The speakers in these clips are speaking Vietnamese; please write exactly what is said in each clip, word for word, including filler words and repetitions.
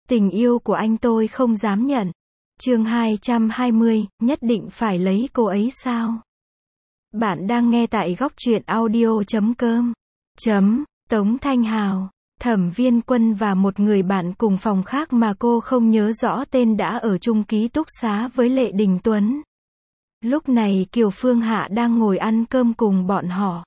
Tình yêu của anh tôi không dám nhận. Chương hai trăm hai mươi, nhất định phải lấy cô ấy sao? Bạn đang nghe tại góc truyện audio chấm com. Chấm, Tống Thanh Hào, Thẩm Viên Quân và một người bạn cùng phòng khác mà cô không nhớ rõ tên đã ở chung ký túc xá với Lệ Đình Tuấn. Lúc này Kiều Phương Hạ đang ngồi ăn cơm cùng bọn họ.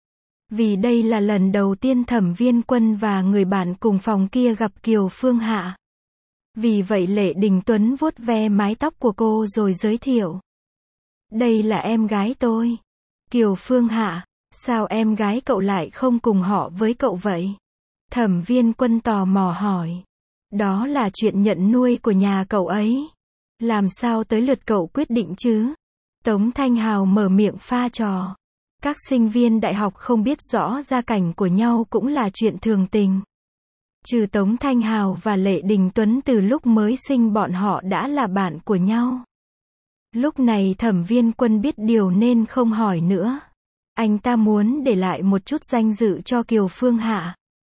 Vì đây là lần đầu tiên Thẩm Viên Quân và người bạn cùng phòng kia gặp Kiều Phương Hạ. Vì vậy Lệ Đình Tuấn vuốt ve mái tóc của cô rồi giới thiệu. Đây là em gái tôi. Kiều Phương Hạ, sao em gái cậu lại không cùng họ với cậu vậy? Thẩm Viên Quân tò mò hỏi. Đó là chuyện nhận nuôi của nhà cậu ấy. Làm sao tới lượt cậu quyết định chứ? Tống Thanh Hào mở miệng pha trò. Các sinh viên đại học không biết rõ gia cảnh của nhau cũng là chuyện thường tình. Trừ Tống Thanh Hào và Lệ Đình Tuấn từ lúc mới sinh bọn họ đã là bạn của nhau. Lúc này Thẩm Viên Quân biết điều nên không hỏi nữa. Anh ta muốn để lại một chút danh dự cho Kiều Phương Hạ.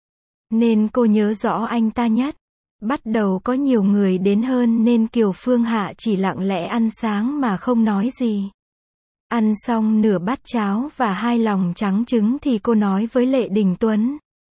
Nên cô nhớ rõ anh ta nhất. Bắt đầu có nhiều người đến hơn nên Kiều Phương Hạ chỉ lặng lẽ ăn sáng mà không nói gì. Ăn xong nửa bát cháo và hai lòng trắng trứng thì cô nói với Lệ Đình Tuấn.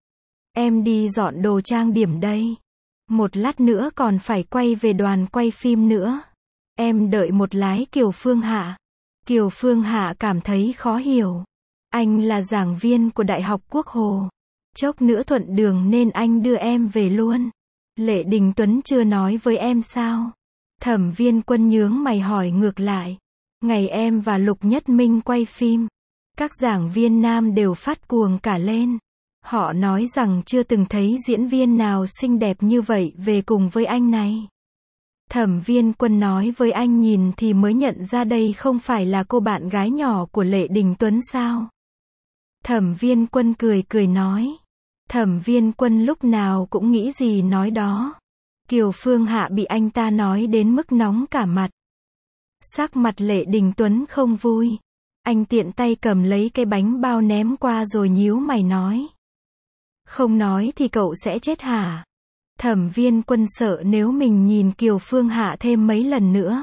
Em đi dọn đồ trang điểm đây. Một lát nữa còn phải quay về đoàn quay phim nữa. Em đợi một lát. Kiều Phương Hạ. Kiều Phương Hạ cảm thấy khó hiểu. Anh là giảng viên của Đại học Quốc Hồ. Chốc nữa thuận đường nên anh đưa em về luôn. Lệ Đình Tuấn chưa nói với em sao? Thẩm Viên Quân nhướng mày hỏi ngược lại. Ngày em và Lục Nhất Minh quay phim, các giảng viên nam đều phát cuồng cả lên. Họ nói rằng chưa từng thấy diễn viên nào xinh đẹp như vậy về cùng với anh này. Thẩm Viên Quân nói với anh nhìn thì mới nhận ra đây không phải là cô bạn gái nhỏ của Lệ Đình Tuấn sao? Thẩm Viên Quân cười cười nói. Thẩm Viên Quân lúc nào cũng nghĩ gì nói đó. Kiều Phương Hạ bị anh ta nói đến mức nóng cả mặt. Sắc mặt Lệ Đình Tuấn không vui. Anh tiện tay cầm lấy cái bánh bao ném qua rồi nhíu mày nói. Không nói thì cậu sẽ chết hả? Thẩm Viên Quân sợ nếu mình nhìn Kiều Phương Hạ thêm mấy lần nữa.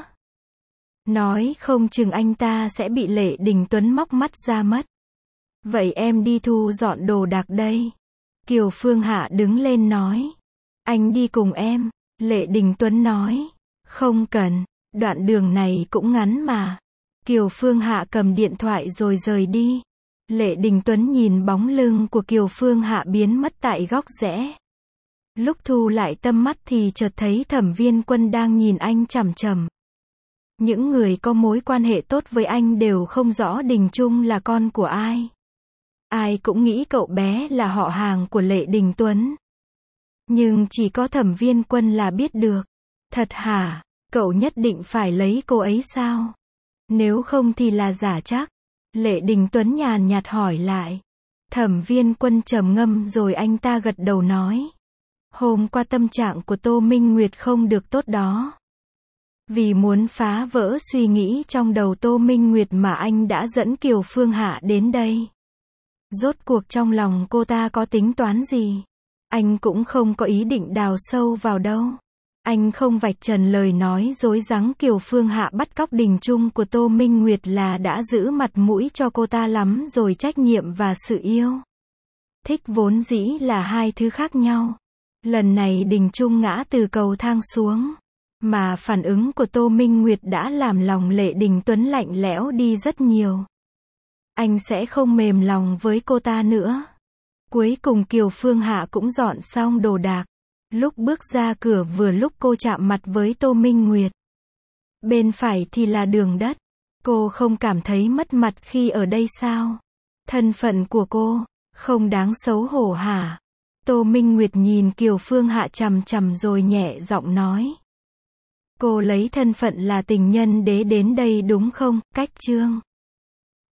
Nói không chừng anh ta sẽ bị Lệ Đình Tuấn móc mắt ra mất. Vậy em đi thu dọn đồ đạc đây. Kiều Phương Hạ đứng lên nói. Anh đi cùng em. Lệ Đình Tuấn nói. Không cần. Đoạn đường này cũng ngắn mà. Kiều Phương Hạ cầm điện thoại rồi rời đi. Lệ Đình Tuấn nhìn bóng lưng của Kiều Phương Hạ biến mất tại góc rẽ. Lúc thu lại tầm mắt thì chợt thấy Thẩm Viên Quân đang nhìn anh chằm chằm. Những người có mối quan hệ tốt với anh đều không rõ Đình Trung là con của ai. Ai cũng nghĩ cậu bé là họ hàng của Lệ Đình Tuấn. Nhưng chỉ có Thẩm Viên Quân là biết được. Thật hả? Cậu nhất định phải lấy cô ấy sao? Nếu không thì là giả chắc. Lệ Đình Tuấn nhàn nhạt hỏi lại. Thẩm Viên Quân trầm ngâm rồi anh ta gật đầu nói. Hôm qua tâm trạng của Tô Minh Nguyệt không được tốt đó. Vì muốn phá vỡ suy nghĩ trong đầu Tô Minh Nguyệt mà anh đã dẫn Kiều Phương Hạ đến đây. Rốt cuộc trong lòng cô ta có tính toán gì? Anh cũng không có ý định đào sâu vào đâu. Anh không vạch trần lời nói dối rắn Kiều Phương Hạ bắt cóc Đình Trung của Tô Minh Nguyệt là đã giữ mặt mũi cho cô ta lắm rồi. Trách nhiệm và sự yêu thích vốn dĩ là hai thứ khác nhau. Lần này Đình Trung ngã từ cầu thang xuống. Mà phản ứng của Tô Minh Nguyệt đã làm lòng Lệ Đình Tuấn lạnh lẽo đi rất nhiều. Anh sẽ không mềm lòng với cô ta nữa. Cuối cùng Kiều Phương Hạ cũng dọn xong đồ đạc. Lúc bước ra cửa vừa lúc cô chạm mặt với Tô Minh Nguyệt. Bên phải thì là đường đất. Cô không cảm thấy mất mặt khi ở đây sao? Thân phận của cô không đáng xấu hổ hả? Tô Minh Nguyệt nhìn Kiều Phương Hạ chằm chằm rồi nhẹ giọng nói. Cô lấy thân phận là tình nhân đế đến đây đúng không? Cách chương